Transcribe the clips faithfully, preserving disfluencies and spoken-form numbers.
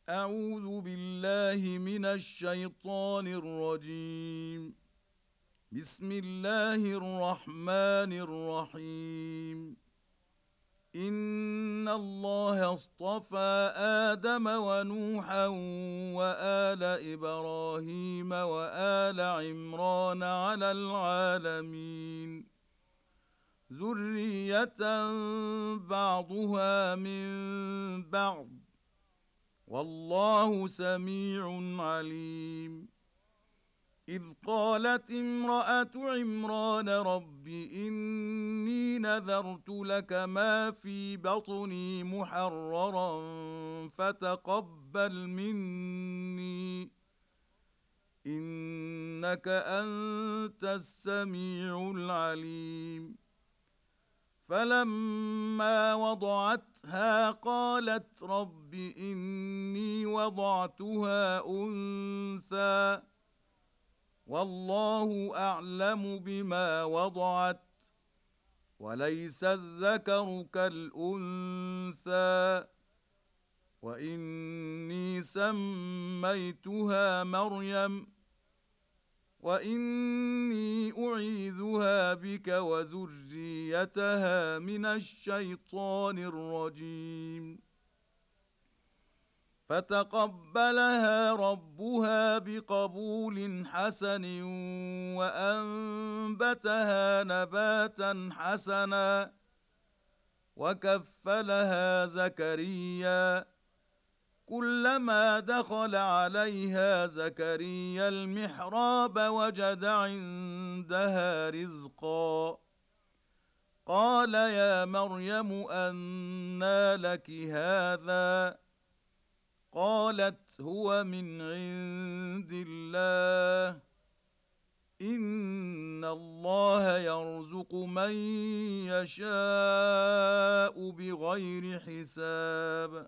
أعوذ بالله من الشيطان الرجيم. بسم الله الرحمن الرحيم. إن الله اصطفى آدم ونوحا وآل إبراهيم وآل عمران على العالمين ذرية بعضها من بعض والله سميع عليم. إذ قالت امرأة عمران رب إني نذرت لك ما في بطني محررا فتقبل مني إنك أنت السميع العليم. فلما وضعتها قالت رب إني وضعتها أنثى والله أعلم بما وضعت وليس الذكر كالأنثى وإني سميتها مريم وإني أعيذها بك وذريتها من الشيطان الرجيم. فتقبلها ربها بقبول حسن وأنبتها نباتا حسنا وكفلها زكريا كلما دخل عليها زكريا المحراب وجد عندها رزقا قال يا مريم أنى لك هذا قالت هو من عند الله إن الله يرزق من يشاء بغير حساب.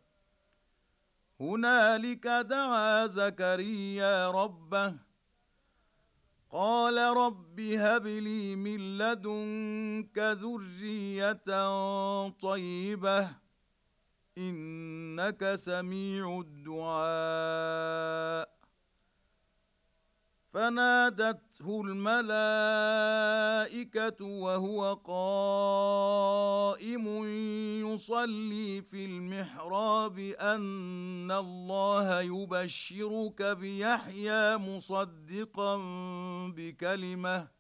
هنالك دعا زكريا ربه قال رب هب لي من لدنك ذرية طيبة إنك سميع الدعاء. فنادته الملائكة وهو قائم يصلي في المحراب أن الله يبشرك بيحيى مصدقا بكلمة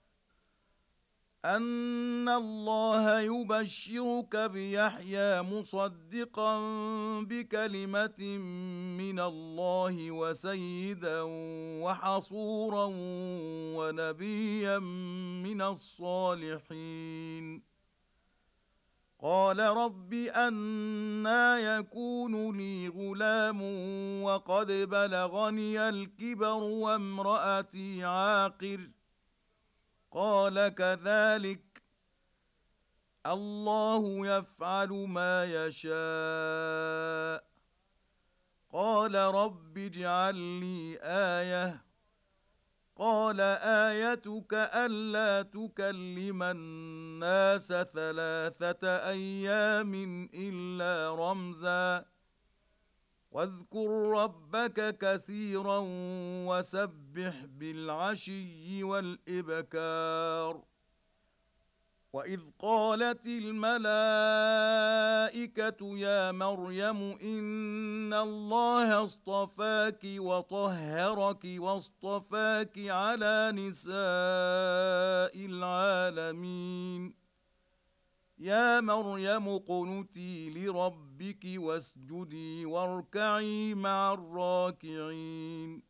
أن الله يبشرك بيحيى مصدقا بكلمة من الله وسيدا وحصورا ونبيا من الصالحين. قال رب أنى يكون لي غلام وقد بلغني الكبر وامرأتي عاقر قال كذلك الله يفعل ما يشاء. قال رب اجعل لي آية قال آيتك ألا تكلم الناس ثلاثة أيام إلا رمزا واذكر ربك كثيرا وسبح بالعشي والإبكار. وإذ قالت الملائكة يا مريم إن الله اصطفاك وطهرك واصطفاك على نساء العالمين يا مريم اقنتي لربك واسجدي واركعي مع الراكعين.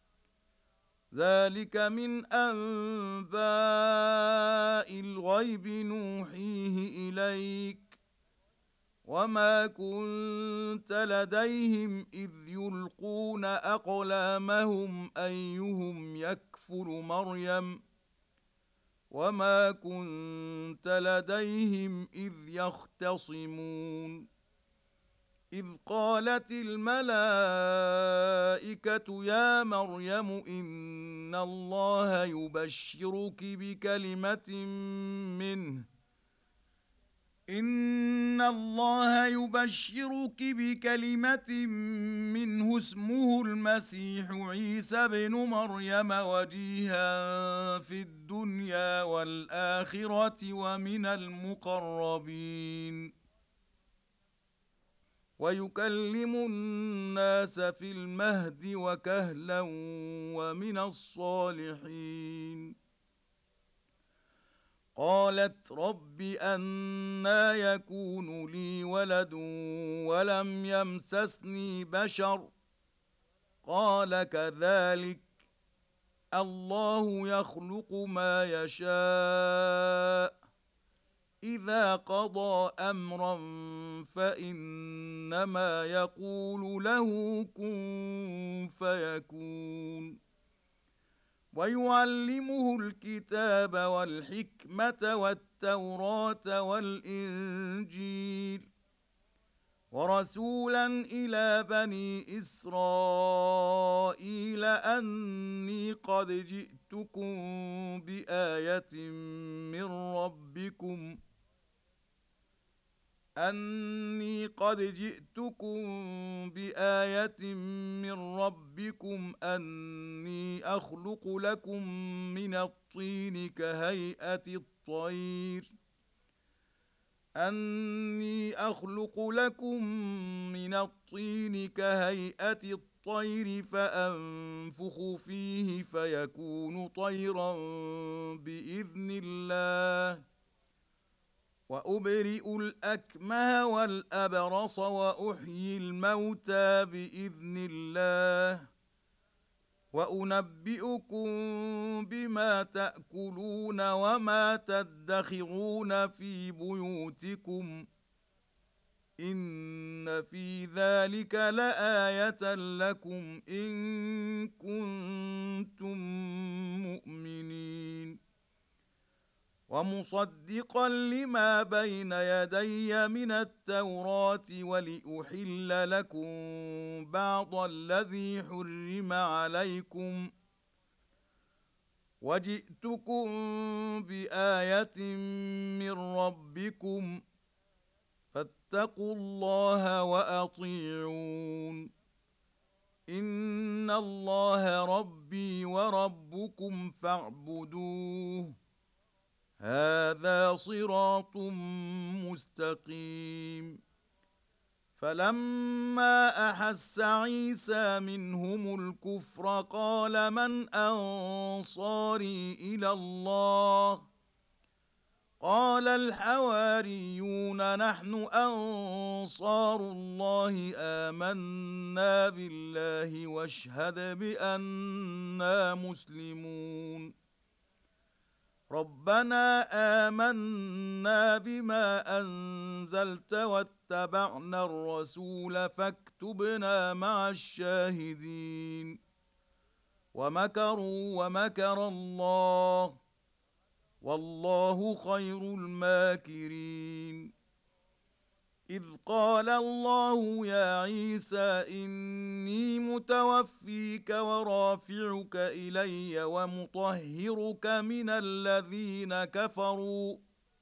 ذلك من أنباء الغيب نوحيه إليك وما كنت لديهم إذ يلقون أقلامهم أيهم يكفل مريم وما كنت لديهم إذ يختصمون. إذ قالت الملائكة يا مريم إن الله يبشرك بكلمة منه إن الله يبشرك بكلمة منه اسمه المسيح عيسى بن مريم وجيها في الدنيا والآخرة ومن المقربين ويكلم الناس في المهد وكهلا ومن الصالحين قالت رب أنى يكون لي ولد ولم يمسسني بشر قال كذلك الله يخلق ما يشاء إذا قضى أمرا فإنما يقول له كن فيكون ويعلمه الكتاب والحكمة والتوراة والإنجيل ورسولا إلى بني إسرائيل أني قد جئتكم بآية من ربكم أني قد جئتكم بآية من ربكم أني أخلق لكم من الطين كهيئة الطير أني أخلق لكم من الطين كهيئة الطير فأنفخ فيه فيكون طيرا بإذن الله وأبرئ الأكمه والأبرص وأحيي الموتى بإذن الله وأنبئكم بما تأكلون وما تدخرون في بيوتكم إن في ذلك لآية لكم إن كنتم مؤمنين ومصدقا لما بين يدي من التوراة ولأحل لكم بعض الذي حرم عليكم وجئتكم بآية من ربكم فاتقوا الله وأطيعون إن الله ربي وربكم فاعبدوه هذا صراط مستقيم فلما أحس عيسى منهم الكفر قال من أنصاري إلى الله قال الحواريون نحن أنصار الله آمنا بالله واشهد بأننا مسلمون ربنا آمنا بما أنزلت واتبعنا الرسول فاكتبنا مع الشاهدين ومكروا ومكر الله والله خير الماكرين إذ قال الله يا عيسى إني متوفيك ورافعك إلي ومطهرك من الذين كفروا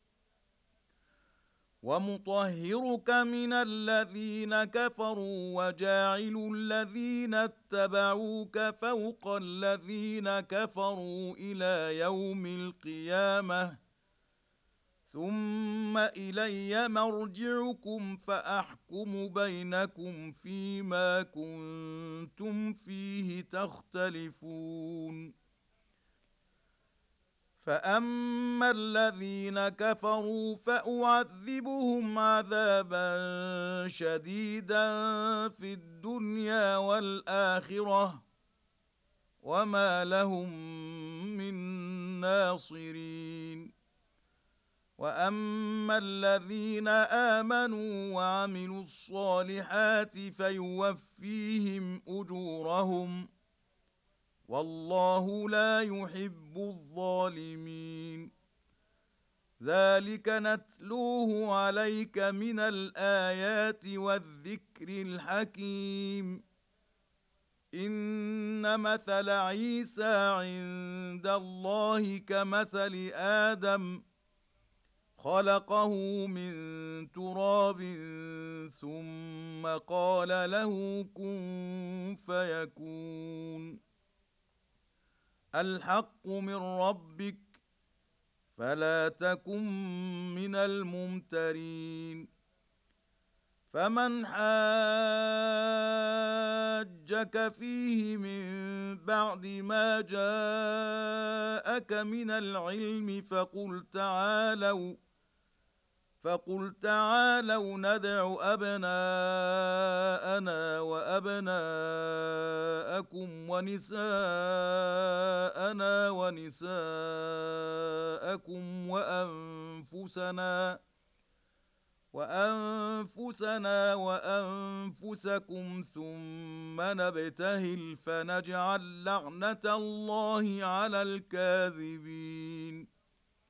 ومطهرك من الذين كفروا وجاعل الذين اتبعوك فوق الذين كفروا إلى يوم القيامة ثم إلي مرجعكم فأحكم بينكم فيما كنتم فيه تختلفون فأما الذين كفروا فأعذبهم عذابا شديدا في الدنيا والآخرة وما لهم من ناصرين وأما الذين آمنوا وعملوا الصالحات فيوفيهم أجورهم والله لا يحب الظالمين ذلك نتلوه عليك من الآيات والذكر الحكيم إن مثل عيسى عند الله كمثل آدم خلقه من تراب ثم قال له كن فيكون الحق من ربك فلا تكن من الممترين فمن حاجك فيه من بعد ما جاءك من العلم فقل تعالوا فقل تعالوا ندع أبناءنا وأبناءكم ونساءنا ونساءكم وأنفسنا وأنفسنا وأنفسكم ثم نبتهل فنجعل لعنة الله على الكاذبين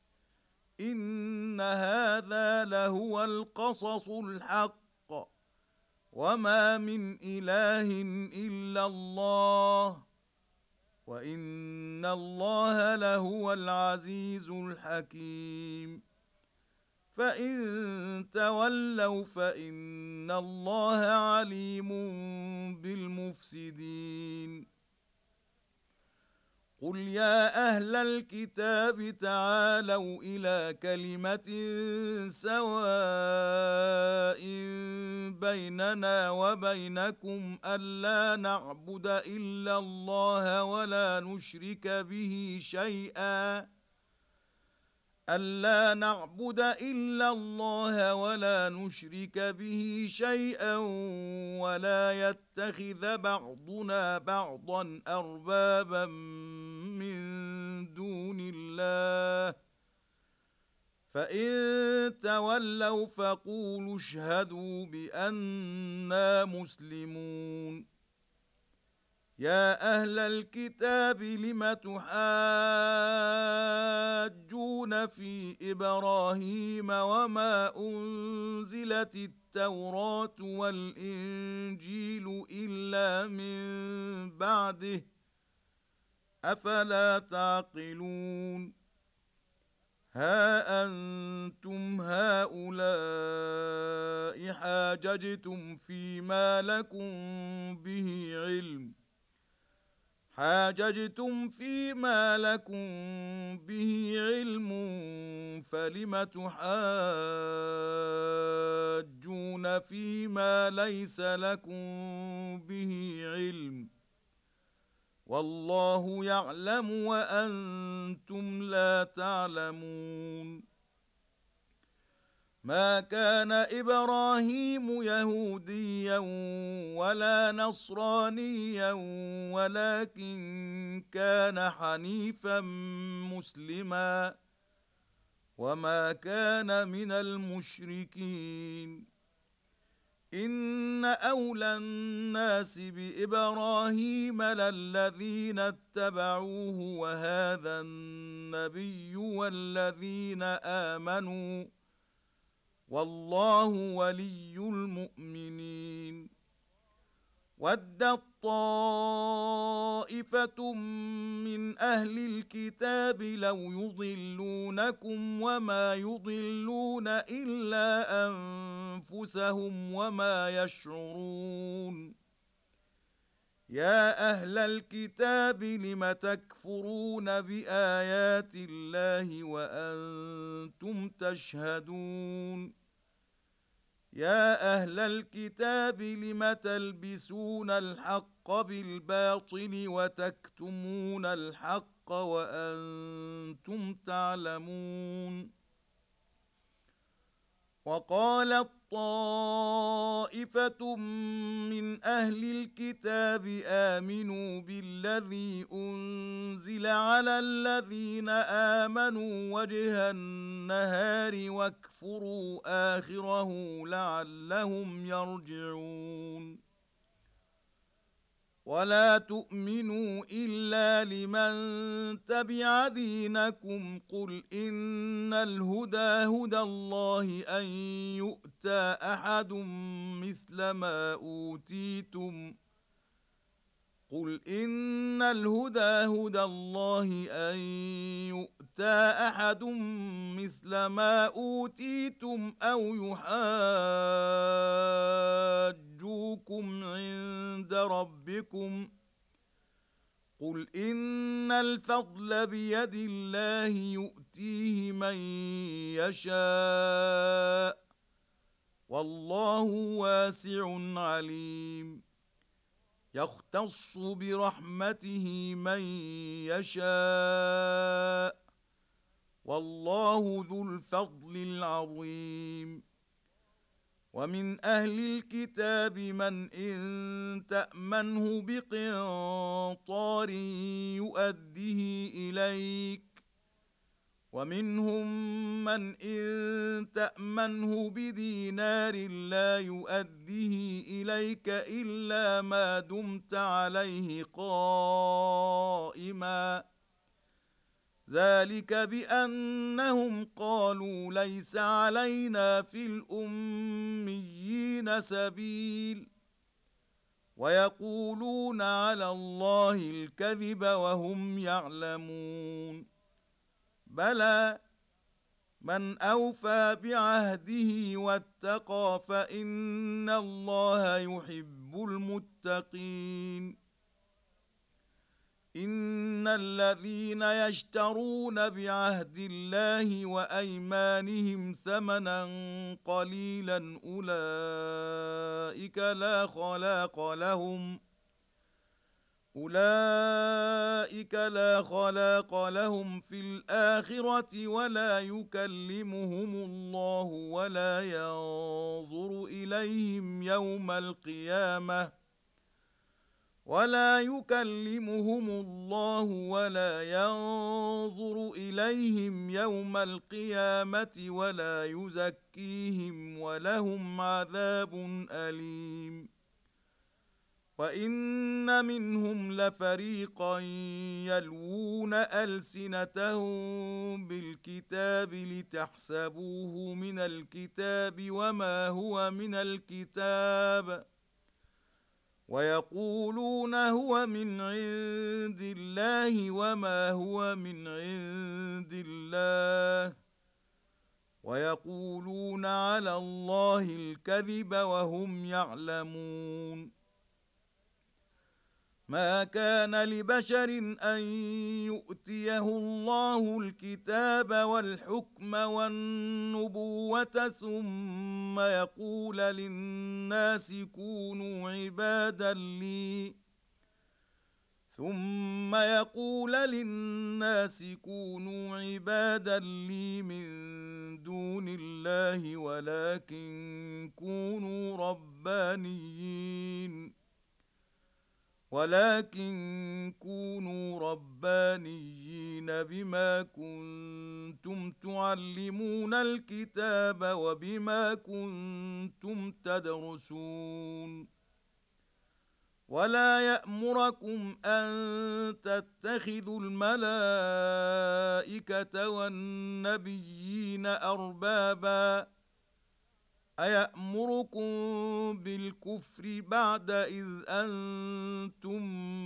إن هذا لهو القصص الحق وما من إله إلا الله وإن الله لهو العزيز الحكيم فإن تولوا فإن الله عليم بالمفسدين قل يا أهل الكتاب تعالوا إلى كلمة سواء بيننا وبينكم ألا نعبد إلا الله ولا نشرك به شيئا ألا نعبد إلا الله ولا نشرك به شيئا ولا يتخذ بعضنا بعضا أربابا من دون الله فإن تولوا فقولوا اشهدوا بأننا مسلمون يا أهل الكتاب لم تحاجون في إبراهيم وما أنزلت التوراة والإنجيل إلا من بعده أفلا تعقلون ها أنتم هؤلاء حاججتم فيما لكم به علم حاججتم فيما لكم به علم فلم تحاجون فيما ليس لكم به علم والله يعلم وأنتم لا تعلمون ما كان إبراهيم يهوديا ولا نصرانيا ولكن كان حنيفا مسلما وما كان من المشركين إن أولى الناس بإبراهيم للذين اتبعوه وهذا النبي والذين آمنوا والله ولي المؤمنين ودت طائفة من أهل الكتاب لو يضلونكم وما يضلون إلا أنفسهم وما يشعرون يا أهل الكتاب لم تكفرون بآيات الله وأنتم تشهدون يا أهل الكتاب لم تلبسون الحق بالباطل وتكتمون الحق وأنتم تعلمون وقالت طائفة من أهل الكتاب آمنوا بالذي أنزل على الذين آمنوا وجه النهار واكفروا آخره لعلهم يرجعون ولا تؤمنوا إلا لمن تبع دينكم قل إن الهدى هدى الله أن يؤتى أحد مثل ما أوتيتم قل إن الهدى هدى الله أن يؤتى يؤتى أحد مثل ما أوتيتم أو يحاجوكم عند ربكم قل إن الفضل بيد الله يؤتيه من يشاء والله واسع عليم يختص برحمته من يشاء والله ذو الفضل العظيم ومن أهل الكتاب من إن تأمنه بقنطار يؤديه إليك ومنهم من إن تأمنه بدينار لا يؤديه إليك إلا ما دمت عليه قائما ذلك بأنهم قالوا ليس علينا في الأميين سبيل ويقولون على الله الكذب وهم يعلمون بلى من أوفى بعهده واتقى فإن الله يحب المتقين إن الذين يشترون بعهد الله وأيمانهم ثمنا قليلا أولئك لا خلاق لهم أولئك لا خلاق لهم في الآخرة ولا يكلمهم الله ولا ينظر إليهم يوم القيامة ولا يكلمهم الله ولا ينظر إليهم يوم القيامة ولا يزكيهم ولهم عذاب أليم وإن منهم لفريقا يلوون ألسنتهم بالكتاب لتحسبوه من الكتاب وما هو من الكتاب ويقولون هو من عند الله وما هو من عند الله ويقولون على الله الكذب وهم يعلمون ما كان لبشر أن يؤتيه الله الكتاب والحكم والنبوة ثم يقول للناس كونوا عبادا لي ثم يقول للناس كونوا عبادا لي من دون الله ولكن كونوا ربانيين ولكن كونوا ربانيين بما كنتم تعلمون الكتاب وبما كنتم تدرسون ولا يأمركم أن تتخذوا الملائكة والنبيين أربابا أيأمركم بالكفر بعد إذ أنتم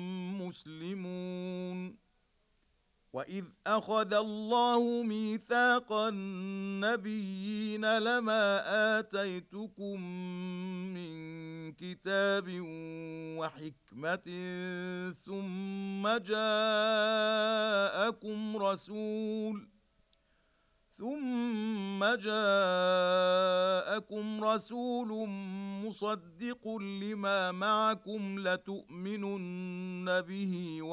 مسلمون وإذ أخذ الله ميثاق النبيين لما آتيتكم من كتاب وحكمة ثم جاءكم رسول ثم جاءكم رسول مصدق لما معكم لتؤمنن به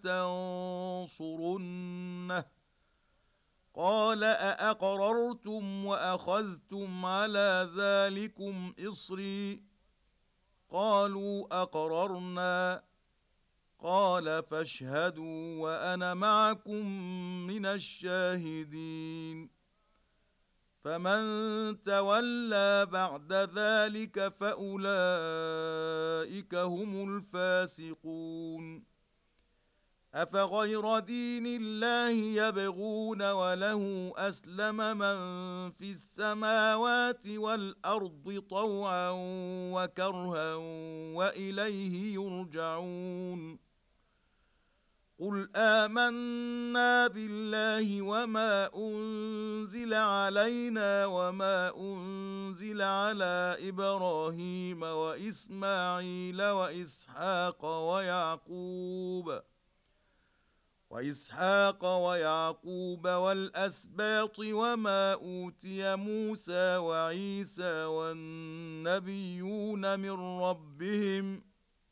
ولتنصرنه قال أأقررتم وأخذتم على ذلكم إصري قالوا أقررنا قال فاشهدوا وأنا معكم من الشاهدين فمن تولى بعد ذلك فأولئك هم الفاسقون أفغير دين الله يبغون وله أسلم من في السماوات والأرض طوعا وكرها وإليه يرجعون قل آمنا بالله وما أنزل علينا وما أنزل على إبراهيم وإسماعيل وإسحاق ويعقوب وإسحاق ويعقوب والأسباط وما أوتي موسى وعيسى والنبيون من ربهم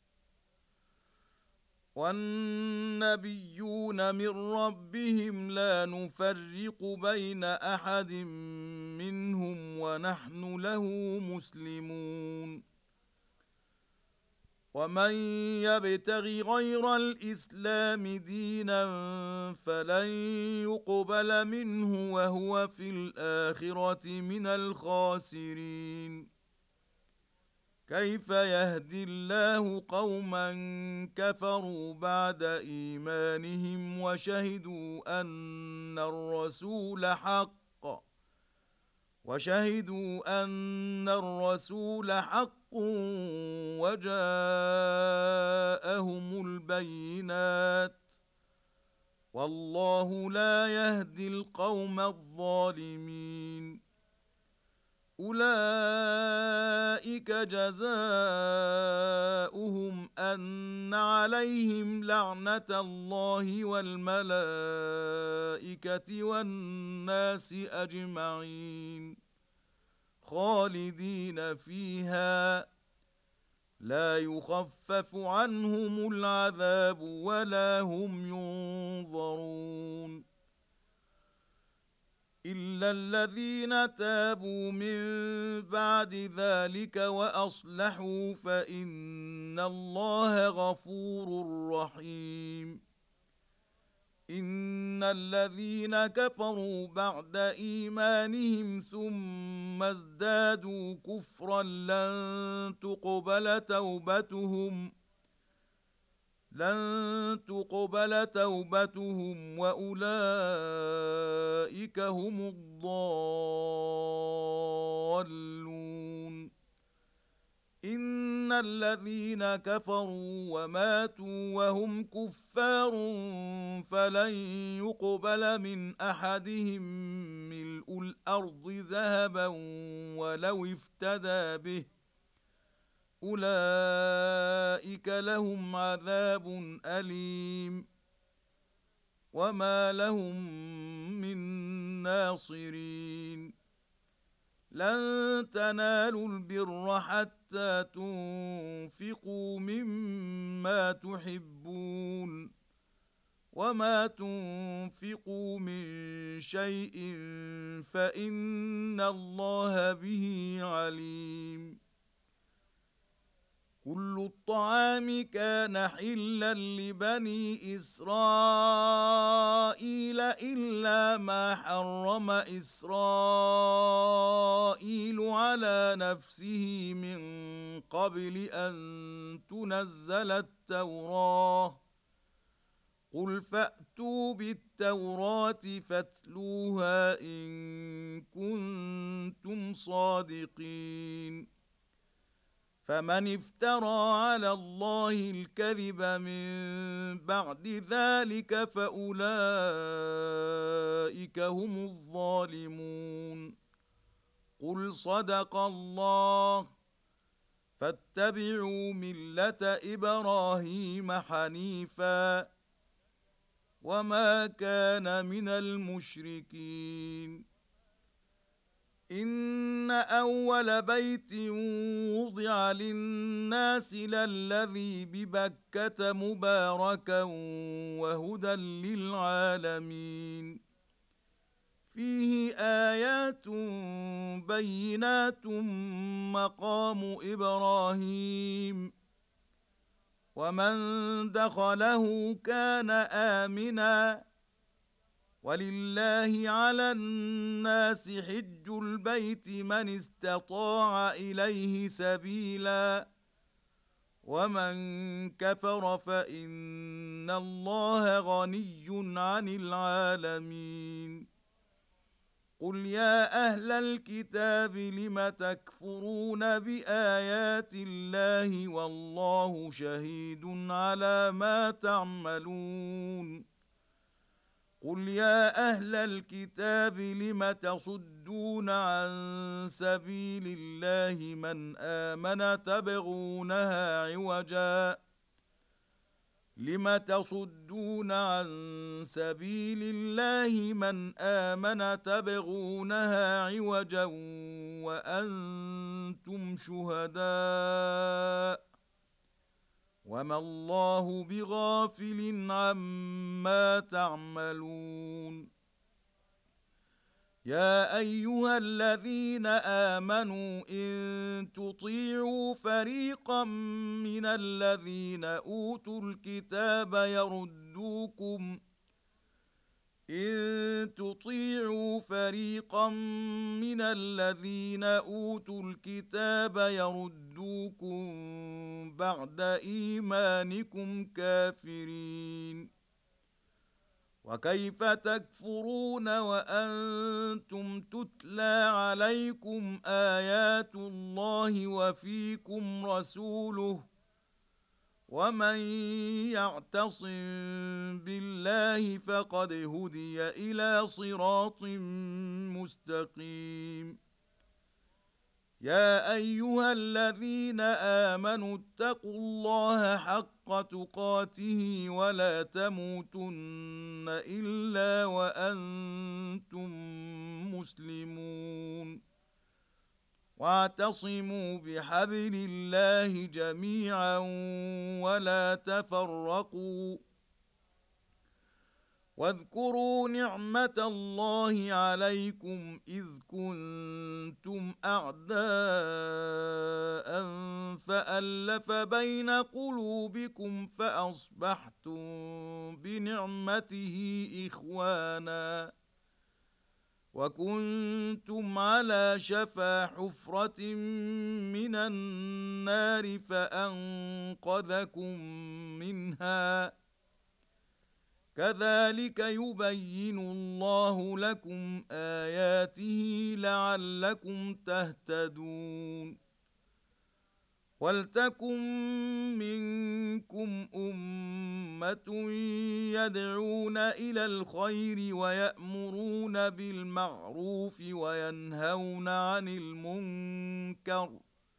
والنبيون من ربهم لا نفرق بين أحد منهم ونحن له مسلمون ومن يبتغ غير الإسلام دينا فلن يقبل منه وهو في الآخرة من الخاسرين كيف يهدي الله قوما كفروا بعد إيمانهم وشهدوا أن الرسول حق وشهدوا أن الرسول حق وجاءهم البينات والله لا يهدي القوم الظالمين أولئك جزاؤهم أن عليهم لعنة الله والملائكة والناس أجمعين خالدين فيها لا يخفف عنهم العذاب ولا هم ينظرون إلا الذين تابوا من بعد ذلك وأصلحوا فإن الله غفور رحيم إن الذين كفروا بعد إيمانهم ثم ازدادوا كفرا لن تقبل توبتهم لن تقبل توبتهم وأولئك هم الضالون إن الذين كفروا وماتوا وهم كفار فلن يقبل من أحدهم ملء الأرض ذهبا ولو افتدى به أولئك لهم عذاب أليم وما لهم من ناصرين لن تنالوا البر حتى تنفقوا مما تحبون وما تنفقوا من شيء فإن الله به عليم كل الطعام كان حلا لبني إسرائيل إلا ما حرم إسرائيل على نفسه من قبل أن تنزل التوراة قل فأتوا بالتوراة فاتلوها إن كنتم صادقين فمن افترى على الله الكذب من بعد ذلك فأولئك هم الظالمون قل صدق الله فاتبعوا ملة إبراهيم حنيفا وما كان من المشركين إن أول بيت وضع للناس للذي ببكة مباركا وهدى للعالمين فيه آيات بينات مقام إبراهيم ومن دخله كان آمناً ولله على الناس حج البيت من استطاع إليه سبيلا ومن كفر فإن الله غني عن العالمين قل يا أهل الكتاب لم تكفرون بآيات الله والله شهيد على ما تعملون قل يا أهل الكتاب لم تصدون عن سبيل الله من آمن تبغونها عوجا لم تصدون عن سبيل الله من آمن تبغونها عوجا وأنتم شهداء وما الله بغافل عما تعملون يا أيها الذين آمنوا إن تطيعوا فريقا من الذين أوتوا الكتاب يردوكم إن تطيعوا فريقا من الذين أوتوا الكتاب يردوكم بعد إيمانكم كافرين وكيف تكفرون وأنتم تتلى عليكم آيات الله وفيكم رسوله ومن يعتصم بالله فقد هدي إلى صراط مستقيم يا أيها الذين آمنوا اتقوا الله حق تقاته ولا تموتن إلا وأنتم مسلمون واعتصموا بحبل الله جميعا ولا تفرقوا واذكروا نعمة الله عليكم إذ كنتم أعداء فألف بين قلوبكم فأصبحتم بنعمته إخوانا وكنتم على شفا حفرة من النار فأنقذكم منها كذلك يبين الله لكم آياته لعلكم تهتدون ولتكن منكم أمة يدعون إلى الخير ويأمرون بالمعروف وينهون عن المنكر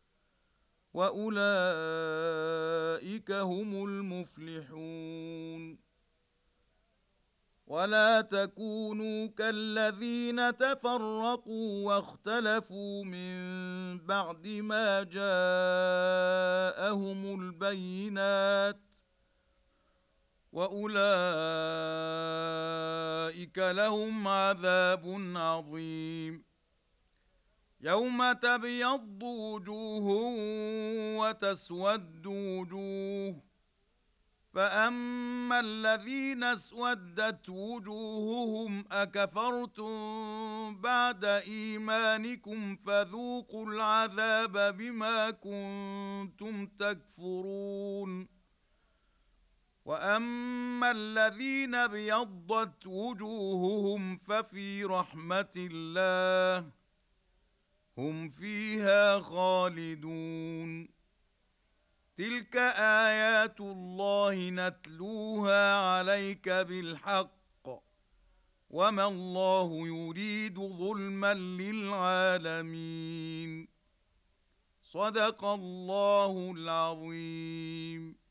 وأولئك هم المفلحون ولا تكونوا كالذين تفرقوا واختلفوا من بعد ما جاءهم البينات وأولئك لهم عذاب عظيم يوم تبيض وجوه وتسود وجوه فأما الذين اسودت وجوههم أكفرتم بعد إيمانكم فذوقوا العذاب بما كنتم تكفرون وأما الذين ابيضت وجوههم ففي رحمة الله هم فيها خالدون تلك آيات الله نتلوها عليك بالحق وما الله يريد ظلما للعالمين صدق الله العظيم.